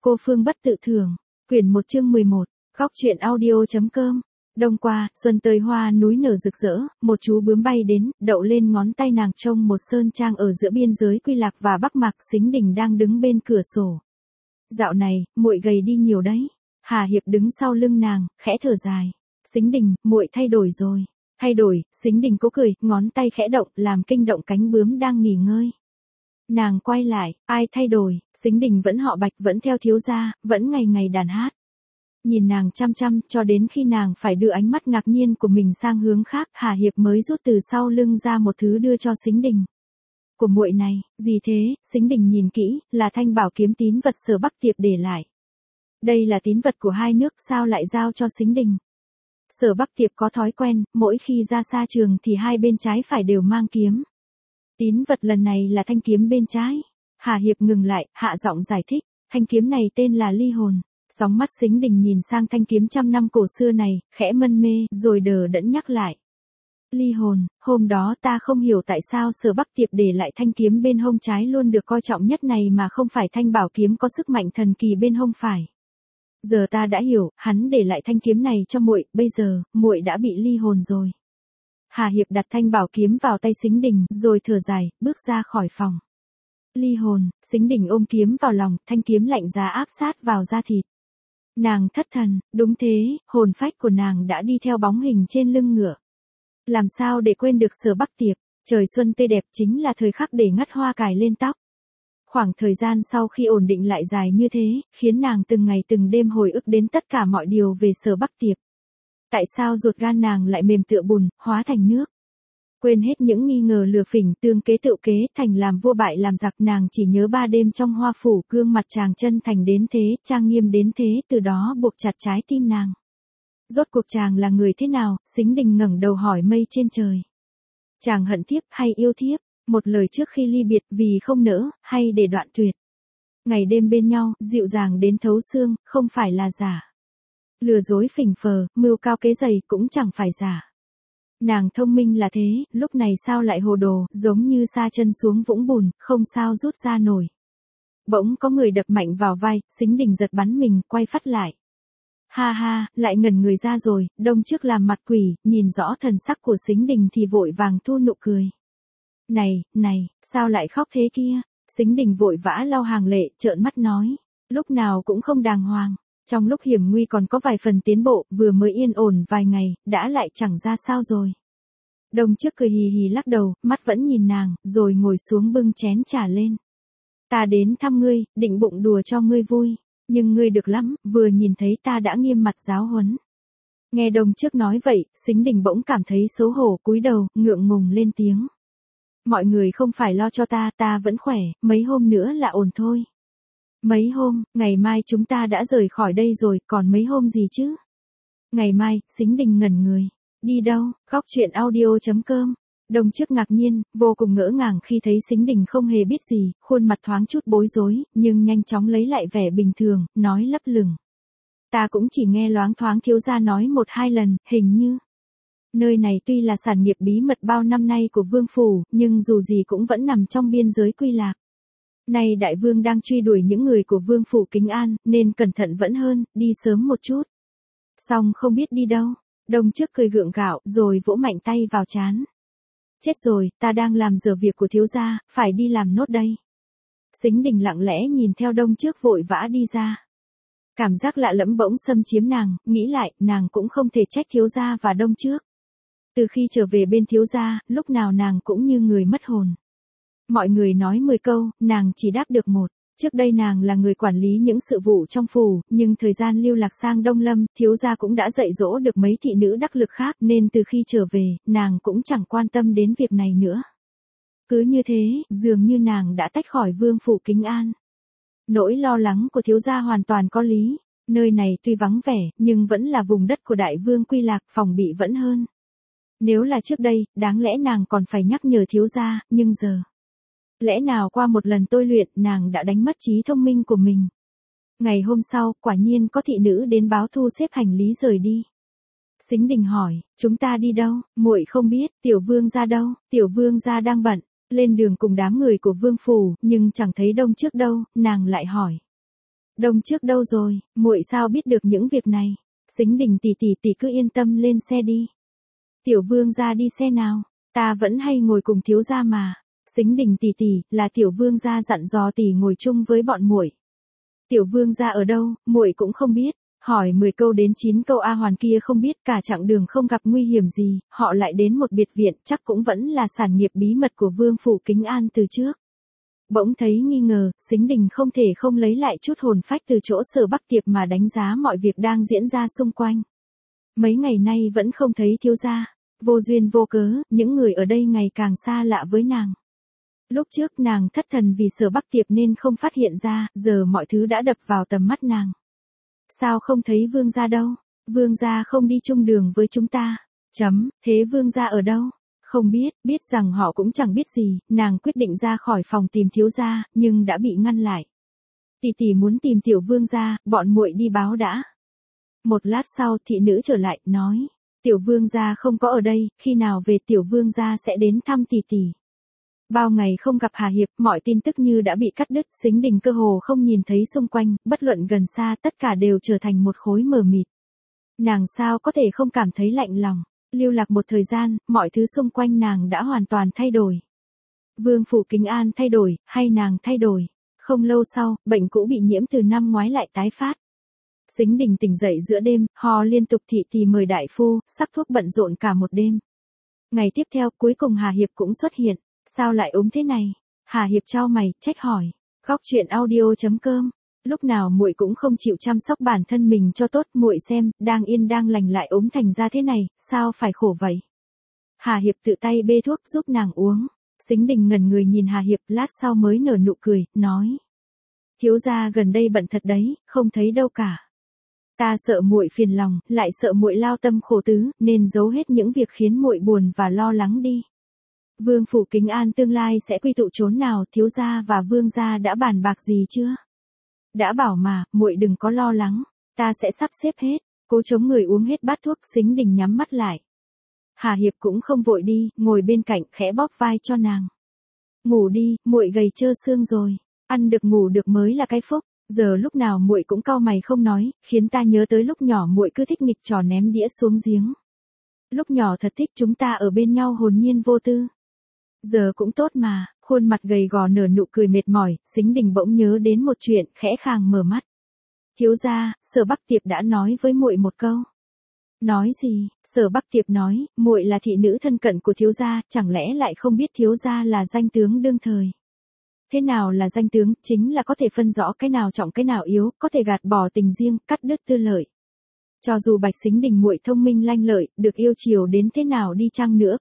Cô Phương Bất Tự Thường, quyển 1 chương 11, góc truyện audio.com. Đông qua, xuân tơi hoa núi nở rực rỡ, một chú bướm bay đến, đậu lên ngón tay nàng trông một sơn trang ở giữa biên giới Quy Lạc và Bắc Mạc. Sính Đình đang đứng bên cửa sổ. Dạo này, muội gầy đi nhiều đấy. Hà Hiệp đứng sau lưng nàng, khẽ thở dài. Sính Đình, muội thay đổi rồi. Thay đổi, Sính Đình cố cười, ngón tay khẽ động, làm kinh động cánh bướm đang nghỉ ngơi. Nàng quay lại, ai thay đổi? Sính Đình vẫn họ Bạch, vẫn theo thiếu gia, vẫn ngày ngày đàn hát. Nhìn nàng chăm chăm, cho đến khi nàng phải đưa ánh mắt ngạc nhiên của mình sang hướng khác, Hà Hiệp mới rút từ sau lưng ra một thứ đưa cho Sính Đình. Của muội này, gì thế? Sính Đình nhìn kỹ, là thanh bảo kiếm tín vật Sở Bắc Tiệp để lại. Đây là tín vật của hai nước, sao lại giao cho Sính Đình? Sở Bắc Tiệp có thói quen, mỗi khi ra xa trường thì hai bên trái phải đều mang kiếm. Tín vật lần này là thanh kiếm bên trái. Hà Hiệp ngừng lại, hạ giọng giải thích, thanh kiếm này tên là Ly Hồn. Sóng mắt Sính Đình nhìn sang thanh kiếm trăm năm cổ xưa này, khẽ mân mê, rồi đờ đẫn nhắc lại. Ly Hồn, hôm đó ta không hiểu tại sao Sở Bắc Tiệp để lại thanh kiếm bên hông trái luôn được coi trọng nhất này mà không phải thanh bảo kiếm có sức mạnh thần kỳ bên hông phải. Giờ ta đã hiểu, hắn để lại thanh kiếm này cho muội, bây giờ, muội đã bị ly hồn rồi. Hà Hiệp đặt thanh bảo kiếm vào tay Sính Đình, rồi thở dài, bước ra khỏi phòng. Ly hồn, Sính Đình ôm kiếm vào lòng, thanh kiếm lạnh giá áp sát vào da thịt. Nàng thất thần, đúng thế, hồn phách của nàng đã đi theo bóng hình trên lưng ngựa. Làm sao để quên được Sở Bắc Tiệp, trời xuân tươi đẹp chính là thời khắc để ngắt hoa cài lên tóc. Khoảng thời gian sau khi ổn định lại dài như thế, khiến nàng từng ngày từng đêm hồi ức đến tất cả mọi điều về Sở Bắc Tiệp. Tại sao ruột gan nàng lại mềm tựa bùn, hóa thành nước? Quên hết những nghi ngờ lừa phỉnh, tương kế tự kế, thành làm vua bại làm giặc, nàng chỉ nhớ 3 đêm trong hoa phủ, gương mặt chàng chân thành đến thế, trang nghiêm đến thế, từ đó buộc chặt trái tim nàng. Rốt cuộc chàng là người thế nào? Sính Đình ngẩng đầu hỏi mây trên trời. Chàng hận thiếp hay yêu thiếp? Một lời trước khi ly biệt, vì không nỡ, hay để đoạn tuyệt. Ngày đêm bên nhau, dịu dàng đến thấu xương, không phải là giả. Lừa dối phỉnh phờ, mưu cao kế dày cũng chẳng phải giả. Nàng thông minh là thế, lúc này sao lại hồ đồ, giống như sa chân xuống vũng bùn, không sao rút ra nổi. Bỗng có người đập mạnh vào vai, Sính Đình giật bắn mình, quay phát lại. Ha ha, lại ngẩn người ra rồi, Đông trước làm mặt quỷ, nhìn rõ thần sắc của Sính Đình thì vội vàng thu nụ cười. Này, sao lại khóc thế kia? Sính Đình vội vã lau hàng lệ, trợn mắt nói. Lúc nào cũng không đàng hoàng. Trong lúc hiểm nguy còn có vài phần tiến bộ, vừa mới yên ổn vài ngày, đã lại chẳng ra sao rồi. Đông trước cười hì hì lắc đầu, mắt vẫn nhìn nàng, rồi ngồi xuống bưng chén trà lên. Ta đến thăm ngươi, định bụng đùa cho ngươi vui. Nhưng ngươi được lắm, vừa nhìn thấy ta đã nghiêm mặt giáo huấn. Nghe Đông trước nói vậy, Sính Đình bỗng cảm thấy xấu hổ, cúi đầu, ngượng ngùng lên tiếng. Mọi người không phải lo cho ta vẫn khỏe, mấy hôm nữa là ổn thôi. Mấy hôm, ngày mai chúng ta đã rời khỏi đây rồi, còn mấy hôm gì chứ? Ngày mai, Sính Đình ngẩn người. Đi đâu? Góc truyện audio.com. Đông trước ngạc nhiên, vô cùng ngỡ ngàng khi thấy Sính Đình không hề biết gì, khuôn mặt thoáng chút bối rối, nhưng nhanh chóng lấy lại vẻ bình thường, nói lấp lửng. Ta cũng chỉ nghe loáng thoáng thiếu gia nói 1-2 lần, hình như. Nơi này tuy là sản nghiệp bí mật bao năm nay của vương phủ, nhưng dù gì cũng vẫn nằm trong biên giới Quy Lạc. Nay đại vương đang truy đuổi những người của vương phủ Kính An, nên cẩn thận vẫn hơn, đi sớm một chút. Xong không biết đi đâu. Đông trước cười gượng gạo, rồi vỗ mạnh tay vào trán. Chết rồi, ta đang làm giờ việc của thiếu gia, phải đi làm nốt đây. Sính Đình lặng lẽ nhìn theo Đông trước vội vã đi ra. Cảm giác lạ lẫm bỗng xâm chiếm nàng, nghĩ lại, nàng cũng không thể trách thiếu gia và Đông trước. Từ khi trở về bên thiếu gia, lúc nào nàng cũng như người mất hồn. Mọi người nói 10 câu, nàng chỉ đáp được 1. Trước đây nàng là người quản lý những sự vụ trong phủ, nhưng thời gian lưu lạc sang Đông Lâm, thiếu gia cũng đã dạy dỗ được mấy thị nữ đắc lực khác, nên từ khi trở về, nàng cũng chẳng quan tâm đến việc này nữa. Cứ như thế, dường như nàng đã tách khỏi vương phủ Kính An. Nỗi lo lắng của thiếu gia hoàn toàn có lý. Nơi này tuy vắng vẻ, nhưng vẫn là vùng đất của đại vương Quy Lạc, phòng bị vẫn hơn. Nếu là trước đây, đáng lẽ nàng còn phải nhắc nhở thiếu gia, nhưng giờ. Lẽ nào qua một lần tôi luyện, nàng đã đánh mất trí thông minh của mình. Ngày hôm sau, quả nhiên có thị nữ đến báo thu xếp hành lý rời đi. Sính Đình hỏi, chúng ta đi đâu? Muội không biết, tiểu vương gia đâu? Tiểu vương gia đang bận, lên đường cùng đám người của vương phủ, nhưng chẳng thấy Đông trước đâu, nàng lại hỏi. Đông trước đâu rồi, muội sao biết được những việc này? Sính Đình tỷ cứ yên tâm lên xe đi. Tiểu vương gia đi xe nào? Ta vẫn hay ngồi cùng thiếu gia mà. Sính Đình tỷ là tiểu vương gia dặn dò tỷ ngồi chung với bọn muội. Tiểu vương gia ở đâu, muội cũng không biết. Hỏi 10 câu đến 9 câu A Hoàn kia không biết, cả chặng đường không gặp nguy hiểm gì, họ lại đến một biệt viện, chắc cũng vẫn là sản nghiệp bí mật của Vương phủ Kính An từ trước. Bỗng thấy nghi ngờ, Sính Đình không thể không lấy lại chút hồn phách từ chỗ Sở Bắc Tiệp mà đánh giá mọi việc đang diễn ra xung quanh. Mấy ngày nay vẫn không thấy thiếu gia, vô duyên vô cớ, những người ở đây ngày càng xa lạ với nàng. Lúc trước nàng thất thần vì Sở Bắc Tiệp nên không phát hiện ra, giờ mọi thứ đã đập vào tầm mắt nàng. Sao không thấy vương gia đâu? Vương gia không đi chung đường với chúng ta. Thế vương gia ở đâu? Không biết, biết rằng họ cũng chẳng biết gì, nàng quyết định ra khỏi phòng tìm thiếu gia, nhưng đã bị ngăn lại. Tỷ muốn tìm tiểu vương gia, bọn muội đi báo đã. Một lát sau thị nữ trở lại, nói, tiểu vương gia không có ở đây, khi nào về tiểu vương gia sẽ đến thăm tỷ. Bao ngày không gặp Hà Hiệp, mọi tin tức như đã bị cắt đứt, Sính Đình cơ hồ không nhìn thấy xung quanh, bất luận gần xa tất cả đều trở thành một khối mờ mịt. Nàng sao có thể không cảm thấy lạnh lòng, lưu lạc một thời gian, mọi thứ xung quanh nàng đã hoàn toàn thay đổi. Vương phủ Kính An thay đổi, hay nàng thay đổi? Không lâu sau, bệnh cũ bị nhiễm từ năm ngoái lại tái phát. Sính Đình tỉnh dậy giữa đêm, ho liên tục, thị mời đại phu, sắc thuốc bận rộn cả một đêm. Ngày tiếp theo, cuối cùng Hà Hiệp cũng xuất hiện. Sao lại ốm thế này? Hà Hiệp chau mày, trách hỏi. Góc truyện audio.com. Lúc nào muội cũng không chịu chăm sóc bản thân mình cho tốt, muội xem, đang yên đang lành lại ốm thành ra thế này, sao phải khổ vậy? Hà Hiệp tự tay bê thuốc giúp nàng uống. Sính Đình ngẩn người nhìn Hà Hiệp, lát sau mới nở nụ cười, nói: thiếu gia gần đây bận thật đấy, không thấy đâu cả. Ta sợ muội phiền lòng, lại sợ muội lao tâm khổ tứ, nên giấu hết những việc khiến muội buồn và lo lắng đi. Vương phủ Kính An tương lai sẽ quy tụ chốn nào, thiếu gia và vương gia đã bàn bạc gì chưa? Đã bảo mà, muội đừng có lo lắng, ta sẽ sắp xếp hết. Cố chống người uống hết bát thuốc, Sính Đình nhắm mắt lại. Hà Hiệp cũng không vội đi, ngồi bên cạnh khẽ bóp vai cho nàng. Ngủ đi, muội gầy trơ xương rồi, ăn được ngủ được mới là cái phúc. Giờ lúc nào muội cũng cau mày không nói, khiến ta nhớ tới lúc nhỏ muội cứ thích nghịch trò ném đĩa xuống giếng. Lúc nhỏ thật thích chúng ta ở bên nhau hồn nhiên vô tư. Giờ cũng tốt mà, khuôn mặt gầy gò nở nụ cười mệt mỏi, Sính Đình bỗng nhớ đến một chuyện, khẽ khàng mở mắt. Thiếu gia, Sở Bắc Tiệp đã nói với muội một câu. Nói gì? Sở Bắc Tiệp nói, muội là thị nữ thân cận của thiếu gia, chẳng lẽ lại không biết thiếu gia là danh tướng đương thời. Thế nào là danh tướng? Chính là có thể phân rõ cái nào trọng cái nào yếu, có thể gạt bỏ tình riêng, cắt đứt tư lợi. Cho dù Bạch Sính Đình muội thông minh lanh lợi, được yêu chiều đến thế nào đi chăng nữa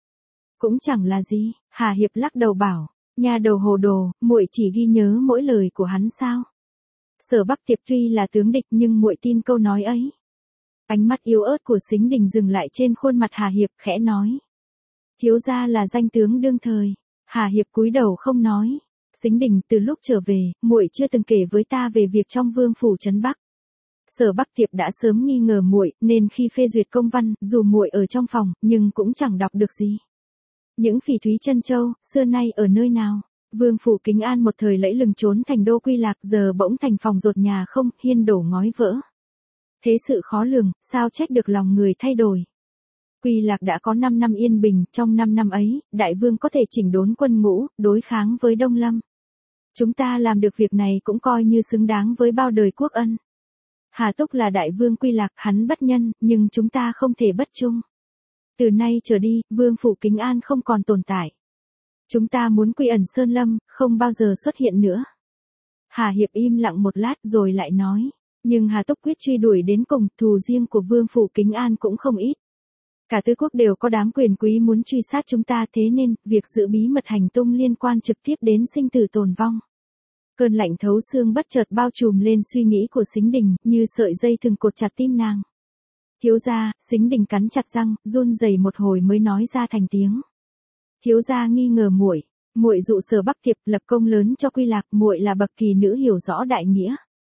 cũng chẳng là gì. Hà Hiệp lắc đầu bảo, nhà đầu hồ đồ, muội chỉ ghi nhớ mỗi lời của hắn sao? Sở Bắc Tiệp tuy là tướng địch nhưng muội tin câu nói ấy. Ánh mắt yếu ớt của Sính Đình dừng lại trên khuôn mặt Hà Hiệp, khẽ nói, thiếu gia là danh tướng đương thời. Hà Hiệp cúi đầu không nói. Sính Đình, từ lúc trở về, muội chưa từng kể với ta về việc trong Vương phủ trấn Bắc. Sở Bắc Tiệp đã sớm nghi ngờ muội, nên khi phê duyệt công văn, dù muội ở trong phòng, nhưng cũng chẳng đọc được gì. Những phỉ thúy Trân Châu, xưa nay ở nơi nào? Vương phủ Kính An một thời lẫy lừng trốn thành đô Quy Lạc, giờ bỗng thành phòng rột nhà không, hiên đổ ngói vỡ. Thế sự khó lường, sao trách được lòng người thay đổi. Quy Lạc đã có 5 năm yên bình, trong 5 năm ấy, đại vương có thể chỉnh đốn quân ngũ, đối kháng với Đông Lâm. Chúng ta làm được việc này cũng coi như xứng đáng với bao đời quốc ân. Hà Túc là đại vương Quy Lạc, hắn bất nhân, nhưng chúng ta không thể bất trung. Từ nay trở đi, Vương phủ Kính An không còn tồn tại. Chúng ta muốn quy ẩn Sơn Lâm, không bao giờ xuất hiện nữa. Hà Hiệp im lặng một lát rồi lại nói, nhưng Hà Túc quyết truy đuổi đến cùng, thù riêng của Vương phủ Kính An cũng không ít. Cả tứ quốc đều có đám quyền quý muốn truy sát chúng ta, thế nên, việc giữ bí mật hành tung liên quan trực tiếp đến sinh tử tồn vong. Cơn lạnh thấu xương bất chợt bao trùm lên suy nghĩ của Sính Đình, như sợi dây thừng cột chặt tim nàng. Thiếu gia, Sính Đình cắn chặt răng, run rẩy một hồi mới nói ra thành tiếng. Thiếu gia nghi ngờ muội dụ Sở Bắc Tiệp lập công lớn cho Quy Lạc, muội là bậc kỳ nữ hiểu rõ đại nghĩa.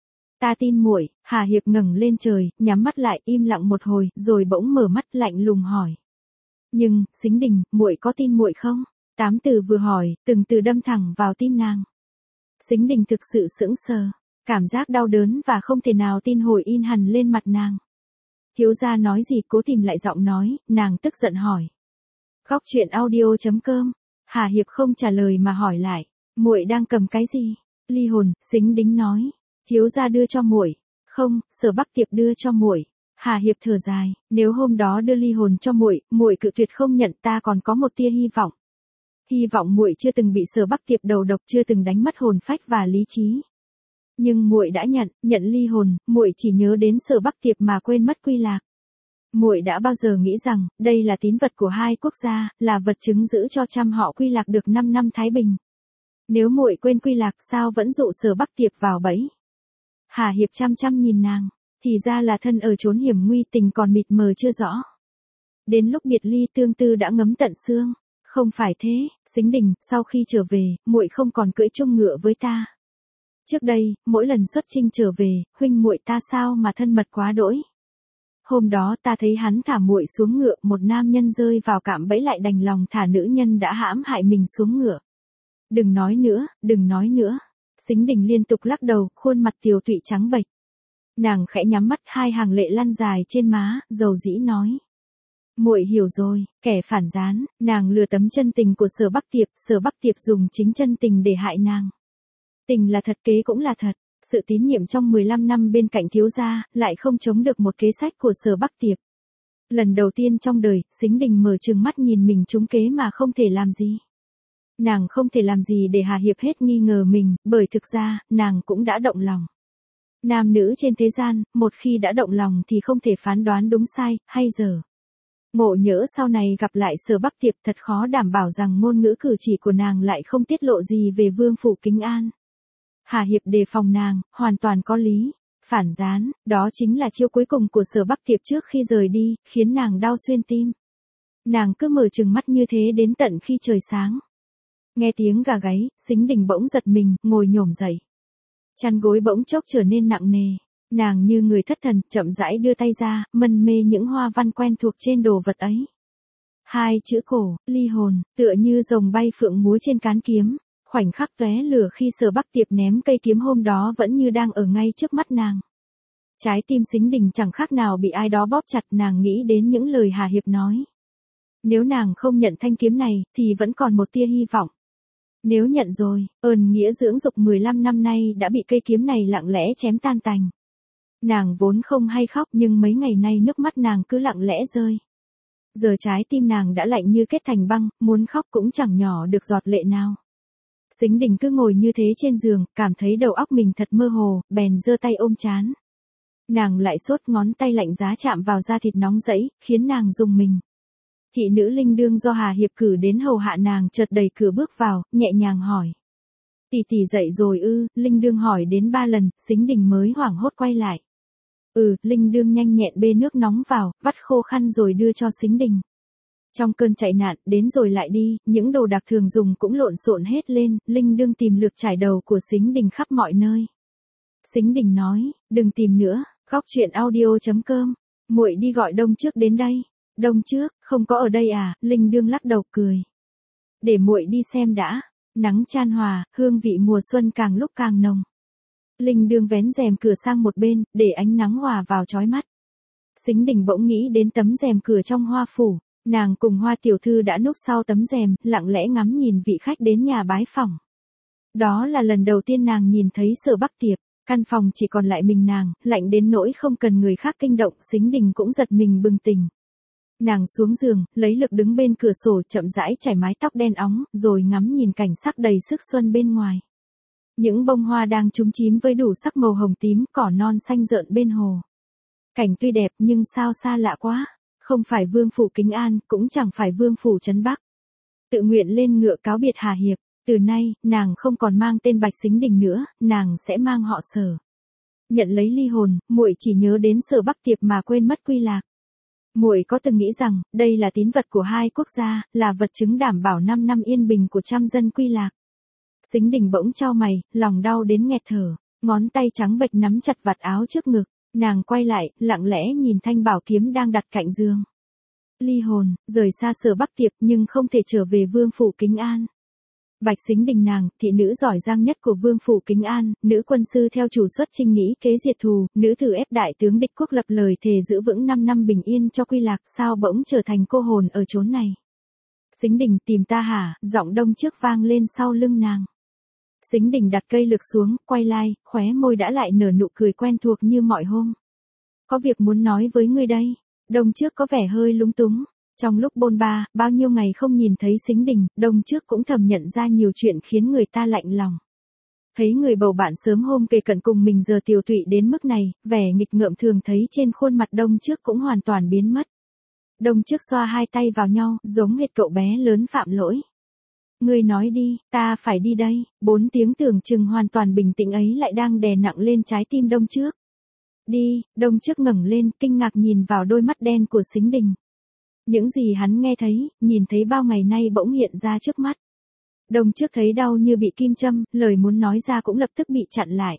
Ta tin muội. Hà Hiệp ngẩng lên trời, nhắm mắt lại, im lặng một hồi, rồi bỗng mở mắt lạnh lùng hỏi. Nhưng, Sính Đình, muội có tin muội không? 8 từ vừa hỏi, từng từ đâm thẳng vào tim nàng. Sính Đình thực sự sững sờ. Cảm giác đau đớn và không thể nào tin hồi in hẳn lên mặt nàng. Thiếu gia nói gì, Cố Tìm lại giọng nói, nàng tức giận hỏi. Góc truyện audio.com. Hà Hiệp không trả lời mà hỏi lại, muội đang cầm cái gì? Ly hồn, Sính Đính nói. Thiếu gia đưa cho muội. Không, Sở Bắc Tiệp đưa cho muội. Hà Hiệp thở dài, nếu hôm đó đưa ly hồn cho muội, muội cự tuyệt không nhận, ta còn có một tia hy vọng. Hy vọng muội chưa từng bị Sở Bắc Tiệp đầu độc, chưa từng đánh mất hồn phách và lý trí. Nhưng muội đã nhận ly hồn, muội chỉ nhớ đến Sở Bắc Tiệp mà quên mất Quy Lạc. Muội đã bao giờ nghĩ rằng, đây là tín vật của hai quốc gia, là vật chứng giữ cho trăm họ Quy Lạc được 5 năm thái bình. Nếu muội quên Quy Lạc, sao vẫn dụ Sở Bắc Tiệp vào bẫy? Hà Hiệp chăm chăm nhìn nàng, thì ra là thân ở chốn hiểm nguy, tình còn mịt mờ chưa rõ. Đến lúc biệt ly tương tư đã ngấm tận xương. Không phải thế, Sính Đình, sau khi trở về, muội không còn cưỡi chung ngựa với ta. Trước đây, mỗi lần xuất chinh trở về, huynh muội ta sao mà thân mật quá đỗi. Hôm đó ta thấy hắn thả muội xuống ngựa, một nam nhân rơi vào cạm bẫy lại đành lòng thả nữ nhân đã hãm hại mình xuống ngựa. Đừng nói nữa, đừng nói nữa. Sính Đình liên tục lắc đầu, khuôn mặt tiều tụy trắng bệch. Nàng khẽ nhắm mắt, hai hàng lệ lăn dài trên má, dầu dĩ nói. Muội hiểu rồi, kẻ phản gián, nàng lừa tấm chân tình của Sở Bắc Tiệp dùng chính chân tình để hại nàng. Tình là thật, kế cũng là thật, sự tín nhiệm trong 15 năm bên cạnh thiếu gia, lại không chống được một kế sách của Sở Bắc Tiệp. Lần đầu tiên trong đời, Sính Đình mở trừng mắt nhìn mình trúng kế mà không thể làm gì. Nàng không thể làm gì để Hà Hiệp hết nghi ngờ mình, bởi thực ra, nàng cũng đã động lòng. Nam nữ trên thế gian, một khi đã động lòng thì không thể phán đoán đúng sai, hay dở. Ngộ nhỡ sau này gặp lại Sở Bắc Tiệp, thật khó đảm bảo rằng ngôn ngữ cử chỉ của nàng lại không tiết lộ gì về vương phủ Kính An. Hà Hiệp đề phòng nàng, hoàn toàn có lý. Phản gián, đó chính là chiêu cuối cùng của Sở Bắc Tiệp trước khi rời đi, khiến nàng đau xuyên tim. Nàng cứ mở trừng mắt như thế đến tận khi trời sáng. Nghe tiếng gà gáy, Sính Đình bỗng giật mình, ngồi nhổm dậy. Chăn gối bỗng chốc trở nên nặng nề. Nàng như người thất thần, chậm rãi đưa tay ra, mân mê những hoa văn quen thuộc trên đồ vật ấy. Hai chữ cổ, ly hồn, tựa như rồng bay phượng múa trên cán kiếm, khoảnh khắc tóe lửa khi Sở Bắc Tiệp ném cây kiếm hôm đó vẫn như đang ở ngay trước mắt nàng. Trái tim Sính Đình chẳng khác nào bị ai đó bóp chặt, nàng nghĩ đến những lời Hà Hiệp nói. Nếu nàng không nhận thanh kiếm này, thì vẫn còn một tia hy vọng. Nếu nhận rồi, ơn nghĩa dưỡng dục 15 năm nay đã bị cây kiếm này lặng lẽ chém tan tành. Nàng vốn không hay khóc, nhưng mấy ngày nay nước mắt nàng cứ lặng lẽ rơi. Giờ trái tim nàng đã lạnh như kết thành băng, muốn khóc cũng chẳng nhỏ được giọt lệ nào. Sính Đình cứ ngồi như thế trên giường, cảm thấy đầu óc mình thật mơ hồ, bèn giơ tay ôm trán. Nàng lại sốt, ngón tay lạnh giá chạm vào da thịt nóng rẫy, khiến nàng rùng mình. Thị nữ Linh Đương do Hà Hiệp cử đến hầu hạ nàng chợt đẩy cửa bước vào, nhẹ nhàng hỏi. Tỷ tỷ dậy rồi ư? Linh Đương hỏi đến 3 lần, Sính Đình mới hoảng hốt quay lại. Linh Đương nhanh nhẹn bê nước nóng vào, vắt khô khăn rồi đưa cho Sính Đình. Trong cơn chạy nạn, đến rồi lại đi, những đồ đạc thường dùng cũng lộn xộn hết lên, Linh Đương tìm lượt trải đầu của Sính Đình khắp mọi nơi. Sính Đình nói, đừng tìm nữa, góc truyện audio.com, muội đi gọi Đông Trước đến đây. Đông Trước, không có ở đây à? Linh Đương lắc đầu cười. Để muội đi xem đã. Nắng chan hòa, hương vị mùa xuân càng lúc càng nồng. Linh Đương vén rèm cửa sang một bên, để ánh nắng hòa vào chói mắt. Sính Đình bỗng nghĩ đến tấm rèm cửa trong Hoa phủ, nàng cùng Hoa tiểu thư đã núp sau tấm rèm, lặng lẽ ngắm nhìn vị khách đến nhà bái phỏng. Đó là lần đầu tiên nàng nhìn thấy Sở Bắc Tiệp, căn phòng chỉ còn lại mình nàng, lạnh đến nỗi không cần người khác kinh động, Sính Đình cũng giật mình bừng tỉnh. Nàng xuống giường, lấy lực đứng bên cửa sổ, chậm rãi chải mái tóc đen óng, rồi ngắm nhìn cảnh sắc đầy sức xuân bên ngoài. Những bông hoa đang chúm chím với đủ sắc màu hồng tím, cỏ non xanh rợn bên hồ. Cảnh tuy đẹp nhưng sao xa lạ quá, không phải vương phủ Kính An, cũng chẳng phải vương phủ Trấn Bắc. Tự nguyện lên ngựa cáo biệt Hà Hiệp, từ nay, nàng không còn mang tên Bạch Sính Đình nữa, nàng sẽ mang họ Sở. Nhận lấy ly hồn, muội chỉ nhớ đến Sở Bắc Tiệp mà quên mất Quy Lạc. Muội có từng nghĩ rằng, đây là tín vật của hai quốc gia, là vật chứng đảm bảo 5 năm yên bình của trăm dân Quy Lạc. Sính Đình bỗng chau mày, lòng đau đến nghẹt thở, ngón tay trắng bệch nắm chặt vạt áo trước ngực, nàng quay lại, lặng lẽ nhìn thanh bảo kiếm đang đặt cạnh giường. Ly hồn, rời xa Sở Bắc Tiệp nhưng không thể trở về vương phủ Kính An. Bạch Sính Đình nàng, thị nữ giỏi giang nhất của vương phủ Kính An, nữ quân sư theo chủ xuất chinh nghĩ kế diệt thù, nữ thử ép đại tướng địch quốc lập lời thề giữ vững 5 năm bình yên cho Quy Lạc, sao bỗng trở thành cô hồn ở chốn này. Sính Đình tìm ta hả, giọng Đông Trước vang lên sau lưng nàng. Sính Đình đặt cây lược xuống, quay lại, khóe môi đã lại nở nụ cười quen thuộc như mọi hôm. Có việc muốn nói với ngươi đây. Đông Trước có vẻ hơi lúng túng. Trong lúc bôn ba, bao nhiêu ngày không nhìn thấy Sính Đình, Đông Trước cũng thầm nhận ra nhiều chuyện khiến người ta lạnh lòng. Thấy người bầu bạn sớm hôm kề cận cùng mình giờ tiều tụy đến mức này, vẻ nghịch ngợm thường thấy trên khuôn mặt Đông Trước cũng hoàn toàn biến mất. Đông Trước xoa hai tay vào nhau, giống hệt cậu bé lớn phạm lỗi. Ngươi nói đi, ta phải đi đây. 4 tiếng tưởng chừng hoàn toàn bình tĩnh ấy lại đang đè nặng lên trái tim Đông Trước. Đi, Đông Trước ngẩng lên, kinh ngạc nhìn vào đôi mắt đen của Sính Đình. Những gì hắn nghe thấy, nhìn thấy bao ngày nay bỗng hiện ra trước mắt. Đông Trước thấy đau như bị kim châm, lời muốn nói ra cũng lập tức bị chặn lại.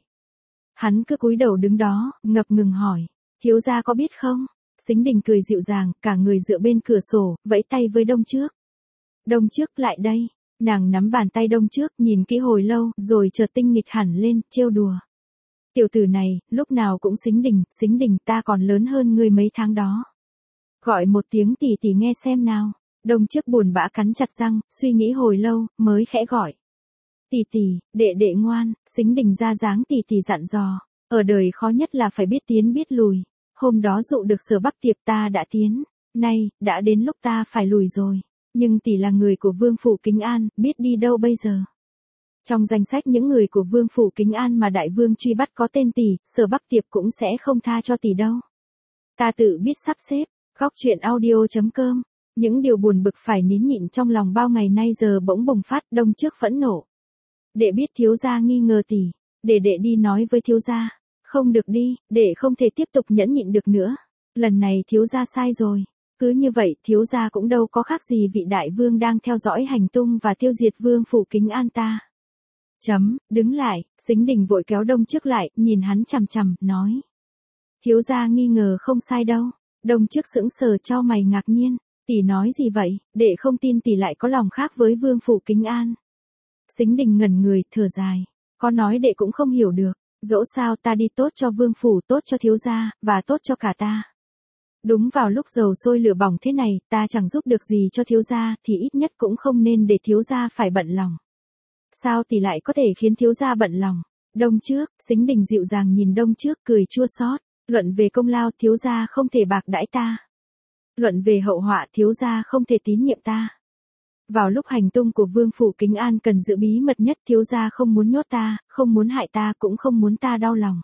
Hắn cứ cúi đầu đứng đó, ngập ngừng hỏi, thiếu gia có biết không? Sính Đình cười dịu dàng, cả người dựa bên cửa sổ, vẫy tay với Đông Trước. Đông Trước lại đây, nàng nắm bàn tay Đông Trước, nhìn kỹ hồi lâu, rồi chợt tinh nghịch hẳn lên, trêu đùa. Tiểu tử này, lúc nào cũng Sính Đình ta còn lớn hơn ngươi mấy tháng đó. Gọi một tiếng tỷ tỷ nghe xem nào. Đông Trước buồn bã cắn chặt răng, suy nghĩ hồi lâu, mới khẽ gọi. Tỷ tỷ, đệ ngoan, Sính Đình ra dáng tỷ tỷ dặn dò. Ở đời khó nhất là phải biết tiến biết lùi. Hôm đó dụ được Sở Bắc Tiệp ta đã tiến. Nay, đã đến lúc ta phải lùi rồi. Nhưng tỷ là người của vương phủ Kính An, biết đi đâu bây giờ. Trong danh sách những người của vương phủ Kính An mà đại vương truy bắt có tên tỷ, Sở Bắc Tiệp cũng sẽ không tha cho tỷ đâu. Ta tự biết sắp xếp. Góc truyện audio.com. Những điều buồn bực phải nín nhịn trong lòng bao ngày nay giờ bỗng bùng phát. Đông Trước phẫn nộ. Đệ biết thiếu gia nghi ngờ tỷ. Đệ đi nói với thiếu gia. Không được đi, đệ không thể tiếp tục nhẫn nhịn được nữa. Lần này thiếu gia sai rồi. Cứ như vậy thiếu gia cũng đâu có khác gì vị đại vương đang theo dõi hành tung và tiêu diệt vương phủ Kính An ta. Đứng lại, Sính Đình vội kéo Đông Trước lại, nhìn hắn chằm chằm, nói. Thiếu gia nghi ngờ không sai đâu. Đông Trước sững sờ chau mày ngạc nhiên. Tỷ nói gì vậy, đệ không tin tỷ lại có lòng khác với vương phủ Kính An. Sính Đình ngẩn người, thở dài. Có nói đệ cũng không hiểu được. Dẫu sao ta đi tốt cho vương phủ, tốt cho thiếu gia, và tốt cho cả ta. Đúng vào lúc dầu sôi lửa bỏng thế này, ta chẳng giúp được gì cho thiếu gia, thì ít nhất cũng không nên để thiếu gia phải bận lòng. Sao tỷ lại có thể khiến thiếu gia bận lòng? Đông Trước, Sính Đình dịu dàng nhìn Đông Trước cười chua xót. Luận về công lao thiếu gia không thể bạc đãi ta. Luận về hậu họa thiếu gia không thể tín nhiệm ta. Vào lúc hành tung của vương phủ Kính An cần giữ bí mật nhất thiếu gia không muốn nhốt ta, không muốn hại ta cũng không muốn ta đau lòng.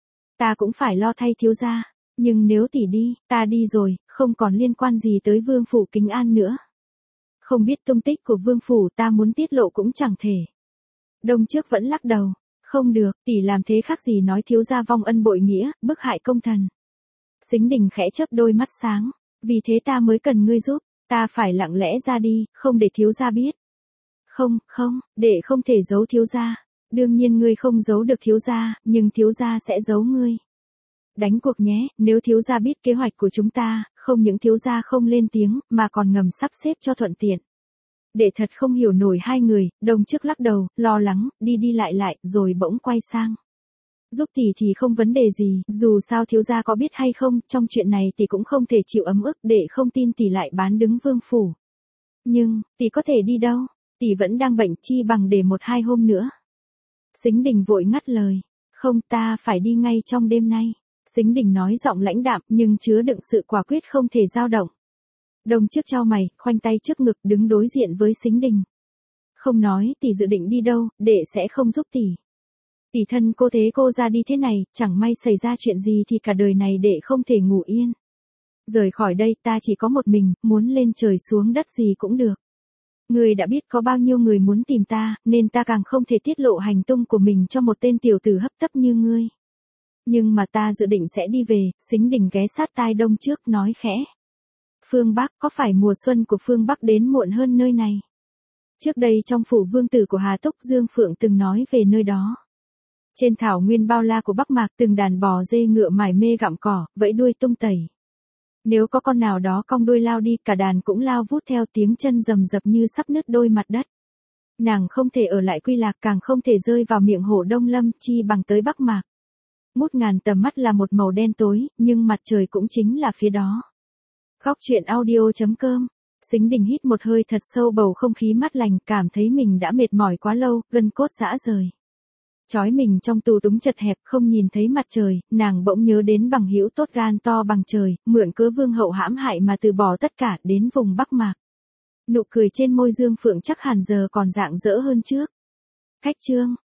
Ta cũng phải lo thay thiếu gia. Nhưng nếu tỷ đi, ta đi rồi, không còn liên quan gì tới vương phủ Kính An nữa. Không biết tung tích của vương phủ ta muốn tiết lộ cũng chẳng thể. Đông Trước vẫn lắc đầu. Không được, tỷ làm thế khác gì nói thiếu gia vong ân bội nghĩa, bức hại công thần. Sính Đình khẽ chớp đôi mắt sáng. Vì thế ta mới cần ngươi giúp. Ta phải lặng lẽ ra đi, không để thiếu gia biết. Không, đệ không thể giấu thiếu gia. Đương nhiên ngươi không giấu được thiếu gia, nhưng thiếu gia sẽ giấu ngươi. Đánh cuộc nhé, nếu thiếu gia biết kế hoạch của chúng ta, không những thiếu gia không lên tiếng, mà còn ngầm sắp xếp cho thuận tiện. Đệ thật không hiểu nổi hai người. Đông Trước lắc đầu, lo lắng, đi lại, rồi bỗng quay sang. Giúp tỷ thì không vấn đề gì, dù sao thiếu gia có biết hay không, trong chuyện này tỷ cũng không thể chịu ấm ức, đệ không tin tỷ lại bán đứng vương phủ. Nhưng, tỷ có thể đi đâu? Tỷ vẫn đang bệnh, chi bằng để 1-2 hôm nữa. Sính Đình vội ngắt lời. Không, ta phải đi ngay trong đêm nay. Sính Đình nói giọng lãnh đạm, nhưng chứa đựng sự quả quyết không thể dao động. Đông Trước chau mày, khoanh tay trước ngực, đứng đối diện với Sính Đình. Không nói, tỷ dự định đi đâu, đệ sẽ không giúp tỷ. Tỷ thân cô thế cô ra đi thế này, chẳng may xảy ra chuyện gì thì cả đời này đệ không thể ngủ yên. Rời khỏi đây ta chỉ có một mình, muốn lên trời xuống đất gì cũng được. Ngươi đã biết có bao nhiêu người muốn tìm ta, nên ta càng không thể tiết lộ hành tung của mình cho một tên tiểu tử hấp tấp như ngươi. Nhưng mà ta dự định sẽ đi về. Sính Đình ghé sát tai Đông Trước, nói khẽ. Phương Bắc, có phải mùa xuân của phương Bắc đến muộn hơn nơi này? Trước đây trong phủ vương tử của Hà Túc, Dương Phượng từng nói về nơi đó. Trên thảo nguyên bao la của Bắc Mạc, từng đàn bò dê ngựa mải mê gặm cỏ, vẫy đuôi tung tẩy. Nếu có con nào đó cong đuôi lao đi, cả đàn cũng lao vút theo, tiếng chân rầm rập như sắp nứt đôi mặt đất. Nàng không thể ở lại Quy Lạc, càng không thể rơi vào miệng hổ Đông Lâm, chi bằng tới Bắc Mạc. Ngút ngàn tầm mắt là một màu đen tối, nhưng mặt trời cũng chính là phía đó. Góc truyện audio.com. Sính Đình hít một hơi thật sâu, bầu không khí mát lành, cảm thấy mình đã mệt mỏi quá lâu, gân cốt rã rời. Trói mình trong tù túng chật hẹp, không nhìn thấy mặt trời, nàng bỗng nhớ đến bằng hữu tốt gan to bằng trời, mượn cớ vương hậu hãm hại mà từ bỏ tất cả, đến vùng Bắc Mạc. Nụ cười trên môi Dương Phượng chắc hẳn giờ còn rạng rỡ hơn trước. Khách chương.